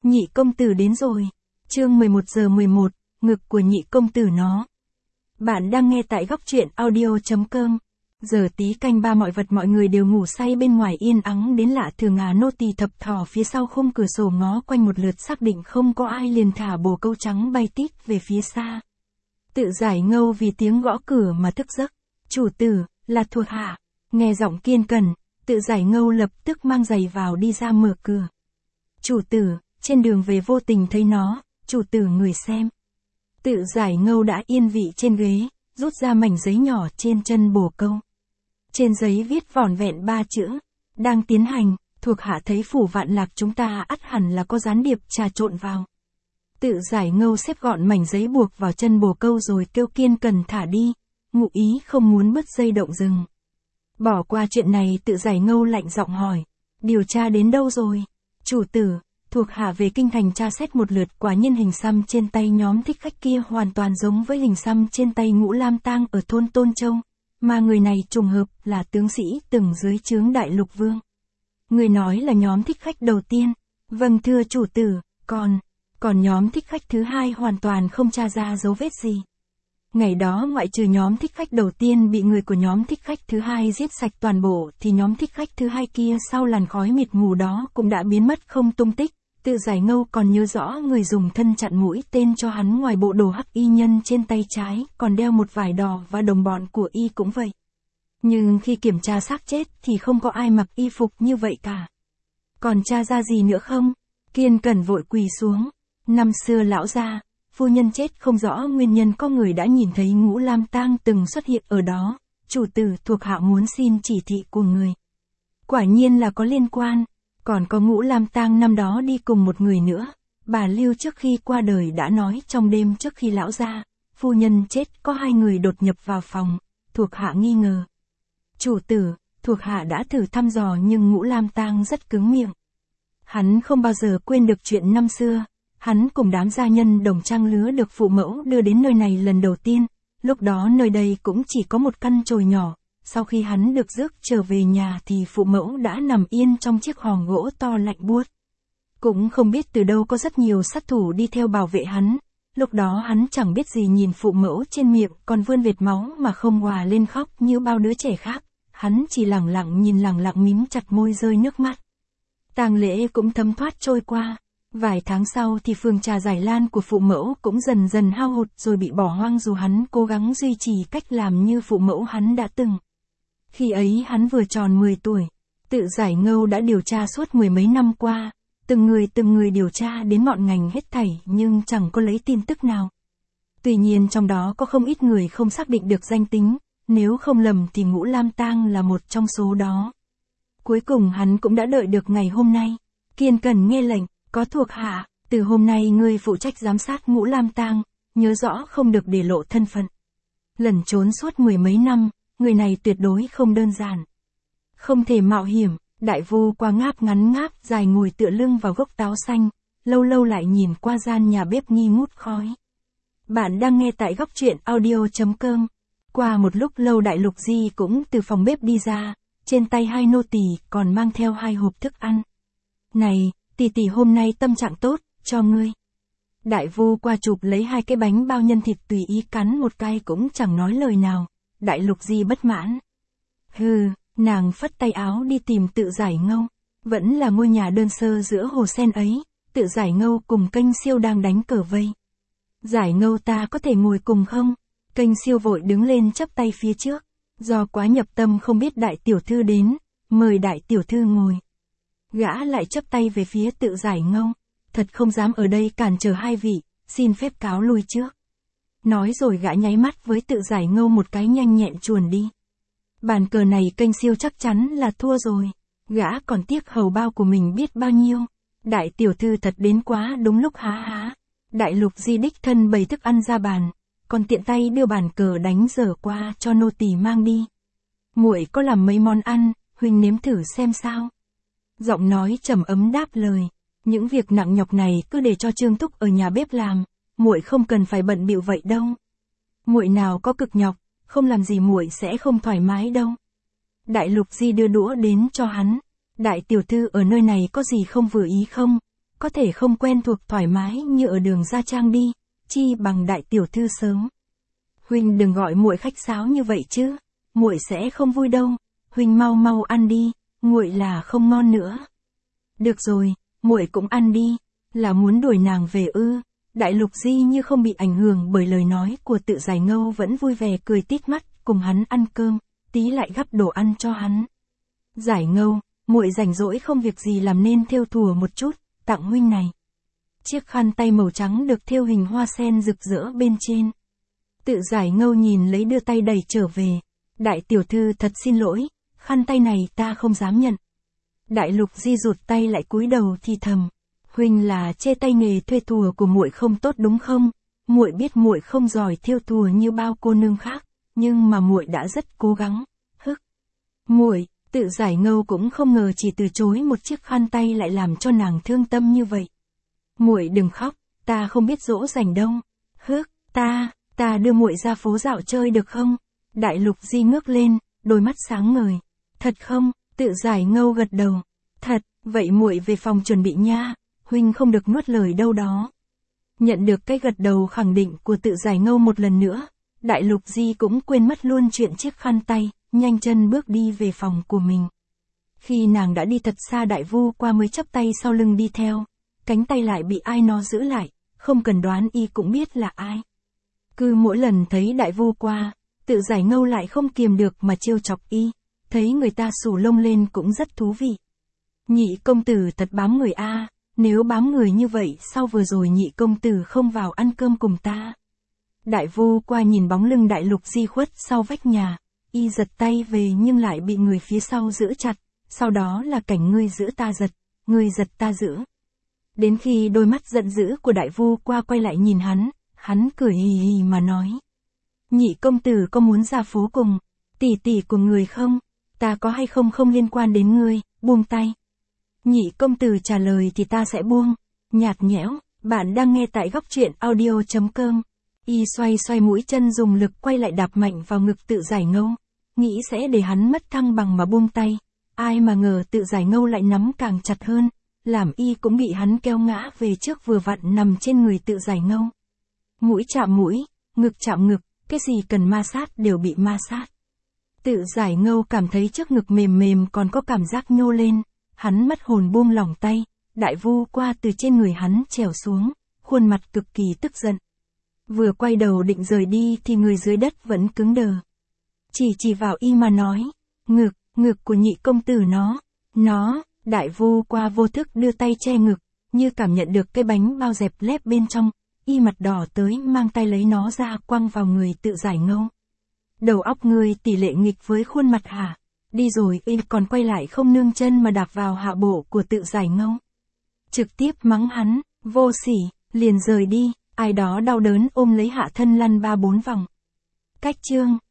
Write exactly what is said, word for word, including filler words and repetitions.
Nhị công tử đến rồi. Chương mười một giờ mười một, ngực của nhị công tử nó. Bạn đang nghe tại góc truyện audio chấm com. Giờ tí canh ba mọi vật mọi người đều ngủ say bên ngoài yên ắng đến lạ thường à nô tỳ thập thò phía sau khung cửa sổ ngó quanh một lượt xác định không có ai liền thả bồ câu trắng bay tít về phía xa. Tự giải ngâu vì tiếng gõ cửa mà thức giấc. Chủ tử, là thuộc hạ. Nghe giọng kiên cẩn, tự giải ngâu lập tức mang giày vào đi ra mở cửa. Chủ tử, trên đường về vô tình thấy nó, chủ tử người xem. Tự giải ngâu đã yên vị trên ghế, rút ra mảnh giấy nhỏ trên chân bồ câu. Trên giấy viết vỏn vẹn ba chữ, đang tiến hành, thuộc hạ thấy phủ vạn lạc chúng ta ắt hẳn là có gián điệp trà trộn vào. Tự giải ngâu xếp gọn mảnh giấy buộc vào chân bồ câu rồi kêu kiên cần thả đi, ngụ ý không muốn bứt dây động rừng. Bỏ qua chuyện này tự giải ngâu lạnh giọng hỏi, điều tra đến đâu rồi? Chủ tử, thuộc hạ về kinh thành tra xét một lượt quả nhiên hình xăm trên tay nhóm thích khách kia hoàn toàn giống với hình xăm trên tay Ngũ Lam Tang ở thôn Tôn Châu, mà người này trùng hợp là tướng sĩ từng dưới trướng Đại Lục Vương. Người nói là nhóm thích khách đầu tiên, vâng thưa chủ tử, còn, còn nhóm thích khách thứ hai hoàn toàn không tra ra dấu vết gì. Ngày đó ngoại trừ nhóm thích khách đầu tiên bị người của nhóm thích khách thứ hai giết sạch toàn bộ thì nhóm thích khách thứ hai kia sau làn khói mịt mù đó cũng đã biến mất không tung tích. Tự giải ngâu còn nhớ rõ người dùng thân chặn mũi tên cho hắn ngoài bộ đồ hắc y nhân trên tay trái còn đeo một vải đỏ và đồng bọn của y cũng vậy. Nhưng khi kiểm tra xác chết thì không có ai mặc y phục như vậy cả. Còn tra ra gì nữa không? Kiên Cẩn vội quỳ xuống. Năm xưa lão gia, phu nhân chết không rõ nguyên nhân có người đã nhìn thấy Ngũ Lam Tang từng xuất hiện ở đó. Chủ tử thuộc hạ muốn xin chỉ thị của người. Quả nhiên là có liên quan. Còn có Ngũ Lam Tang năm đó đi cùng một người nữa, bà Lưu trước khi qua đời đã nói trong đêm trước khi lão gia, phu nhân chết có hai người đột nhập vào phòng, thuộc hạ nghi ngờ. Chủ tử, thuộc hạ đã thử thăm dò nhưng Ngũ Lam Tang rất cứng miệng. Hắn không bao giờ quên được chuyện năm xưa, hắn cùng đám gia nhân đồng trang lứa được phụ mẫu đưa đến nơi này lần đầu tiên, lúc đó nơi đây cũng chỉ có một căn chòi nhỏ. Sau khi hắn được rước trở về nhà thì phụ mẫu đã nằm yên trong chiếc hòm gỗ to lạnh buốt. Cũng không biết từ đâu có rất nhiều sát thủ đi theo bảo vệ hắn, lúc đó hắn chẳng biết gì nhìn phụ mẫu trên miệng còn vươn vệt máu mà không òa lên khóc như bao đứa trẻ khác, hắn chỉ lẳng lặng nhìn lẳng lặng mím chặt môi rơi nước mắt. Tang lễ cũng thấm thoát trôi qua, vài tháng sau thì phường trà giải lan của phụ mẫu cũng dần dần hao hụt rồi bị bỏ hoang dù hắn cố gắng duy trì cách làm như phụ mẫu hắn đã từng. Khi ấy hắn vừa tròn mười tuổi, tự giải ngâu đã điều tra suốt mười mấy năm qua, từng người từng người điều tra đến ngọn ngành hết thảy nhưng chẳng có lấy tin tức nào. Tuy nhiên trong đó có không ít người không xác định được danh tính, nếu không lầm thì Ngũ Lam Tang là một trong số đó. Cuối cùng hắn cũng đã đợi được ngày hôm nay. Kiên Cẩn nghe lệnh, có thuộc hạ, từ hôm nay ngươi phụ trách giám sát Ngũ Lam Tang, nhớ rõ không được để lộ thân phận. Lẩn trốn suốt mười mấy năm. Người này tuyệt đối không đơn giản. Không thể mạo hiểm, đại vu qua ngáp ngắn ngáp dài ngồi tựa lưng vào gốc táo xanh, lâu lâu lại nhìn qua gian nhà bếp nghi ngút khói. Bạn đang nghe tại góc truyện audio chấm com. Qua một lúc lâu Đại Lục Di cũng từ phòng bếp đi ra, trên tay hai nô tỳ còn mang theo hai hộp thức ăn. Này, tỷ tỷ hôm nay tâm trạng tốt, cho ngươi. Đại vu qua chụp lấy hai cái bánh bao nhân thịt tùy ý cắn một cái cũng chẳng nói lời nào. Đại Lục Di bất mãn. Hừ, nàng phất tay áo đi tìm tự giải ngâu. Vẫn là ngôi nhà đơn sơ giữa hồ sen ấy, tự giải ngâu cùng Kênh Siêu đang đánh cờ vây. Giải ngâu ta có thể ngồi cùng không? Kênh Siêu vội đứng lên chắp tay phía trước. Do quá nhập tâm không biết đại tiểu thư đến, mời đại tiểu thư ngồi. Gã lại chắp tay về phía tự giải ngâu. Thật không dám ở đây cản trở hai vị, xin phép cáo lui trước. Nói rồi gã nháy mắt với tự giải ngâu một cái nhanh nhẹn chuồn đi. Bàn cờ này Kênh Siêu chắc chắn là thua rồi. Gã còn tiếc hầu bao của mình biết bao nhiêu. Đại tiểu thư thật đến quá đúng lúc há há. Đại Lục Di đích thân bày thức ăn ra bàn, còn tiện tay đưa bàn cờ đánh dở qua cho nô tỳ mang đi. Muội có làm mấy món ăn, huynh nếm thử xem sao. Giọng nói trầm ấm đáp lời. Những việc nặng nhọc này cứ để cho Trương Thúc ở nhà bếp làm. Muội không cần phải bận bịu vậy đâu. Muội nào có cực nhọc, không làm gì muội sẽ không thoải mái đâu. Đại Lục Di đưa đũa đến cho hắn. Đại tiểu thư ở nơi này có gì không vừa ý không? có thể không quen thuộc thoải mái như ở đường Gia Trang đi, chi bằng đại tiểu thư sớm. Huynh đừng gọi muội khách sáo như vậy chứ, muội sẽ không vui đâu, huynh mau mau ăn đi, nguội là không ngon nữa. Được rồi, muội cũng ăn đi, là muốn đuổi nàng về ư? Đại Lục Di như không bị ảnh hưởng bởi lời nói của Tự Giải Ngâu vẫn vui vẻ cười tít mắt, cùng hắn ăn cơm, tí lại gắp đồ ăn cho hắn. Giải Ngâu, muội rảnh rỗi không việc gì làm nên thêu thùa một chút, tặng huynh này. Chiếc khăn tay màu trắng được thêu hình hoa sen rực rỡ bên trên. Tự Giải Ngâu nhìn lấy đưa tay đẩy trở về. Đại tiểu thư thật xin lỗi, khăn tay này ta không dám nhận. Đại Lục Di rụt tay lại cúi đầu thì thầm. Huynh là chê tay nghề thuê thùa của muội không tốt đúng không? Muội biết muội không giỏi thêu thùa như bao cô nương khác, nhưng mà muội đã rất cố gắng. Hức. Muội, Tự Giải Ngâu cũng không ngờ chỉ từ chối một chiếc khăn tay lại làm cho nàng thương tâm như vậy. Muội đừng khóc, ta không biết dỗ dành đâu. Hức, ta, ta đưa muội ra phố dạo chơi được không? Đại Lục Di ngước lên, đôi mắt sáng ngời. Thật không? Tự Giải Ngâu gật đầu. Thật, vậy muội về phòng chuẩn bị nha, huynh không được nuốt lời đâu đó. Nhận được cái gật đầu khẳng định của Tự Giải Ngâu một lần nữa, Đại Lục Di cũng quên mất luôn chuyện chiếc khăn tay, nhanh chân bước đi về phòng của mình. Khi nàng đã đi thật xa, Đại Vu Qua mới chắp tay sau lưng đi theo, cánh tay lại bị ai nó giữ lại, không cần đoán y cũng biết là ai. Cứ mỗi lần thấy Đại Vu Qua, Tự Giải Ngâu lại không kiềm được mà trêu chọc y, thấy người ta xù lông lên cũng rất thú vị. Nhị công tử thật bám người a, nếu bám người như vậy sao vừa rồi nhị công tử không vào ăn cơm cùng ta? Đại Vu Qua nhìn bóng lưng Đại Lục Di khuất sau vách nhà, y giật tay về nhưng lại bị người phía sau giữ chặt, sau đó là cảnh ngươi giữ ta giật, ngươi giật ta giữ. Đến khi đôi mắt giận dữ của Đại Vu Qua quay lại nhìn hắn, hắn cười hì hì mà nói. Nhị công tử có muốn ra phố cùng tỷ tỷ của người không? Ta có hay không không liên quan đến ngươi, buông tay. Nhị công tử trả lời thì ta sẽ buông. Nhạt nhẽo, bạn đang nghe tại góc truyện audio chấm com. Y xoay xoay mũi chân dùng lực quay lại đạp mạnh vào ngực Tự Giải Ngâu, nghĩ sẽ để hắn mất thăng bằng mà buông tay. Ai mà ngờ Tự Giải Ngâu lại nắm càng chặt hơn, làm y cũng bị hắn kéo ngã về trước vừa vặn nằm trên người Tự Giải Ngâu. Mũi chạm mũi, ngực chạm ngực, cái gì cần ma sát đều bị ma sát. Tự Giải Ngâu cảm thấy trước ngực mềm mềm còn có cảm giác nhô lên, hắn mất hồn buông lỏng tay, Đại Vu Qua từ trên người hắn trèo xuống, khuôn mặt cực kỳ tức giận. Vừa quay đầu định rời đi thì người dưới đất vẫn cứng đờ. Chỉ chỉ vào y mà nói, ngực, ngực của nhị công tử nó, nó, Đại Vu Qua vô thức đưa tay che ngực, như cảm nhận được cái bánh bao dẹp lép bên trong, y mặt đỏ tới mang tay lấy nó ra quăng vào người Tự Giải Ngâu. Đầu óc ngươi tỷ lệ nghịch với khuôn mặt hả? Đi rồi y còn quay lại không nương chân mà đạp vào hạ bộ của Tự Giải Ngâu. Trực tiếp mắng hắn, vô sỉ, liền rời đi, ai đó đau đớn ôm lấy hạ thân lăn ba bốn vòng. Cách chương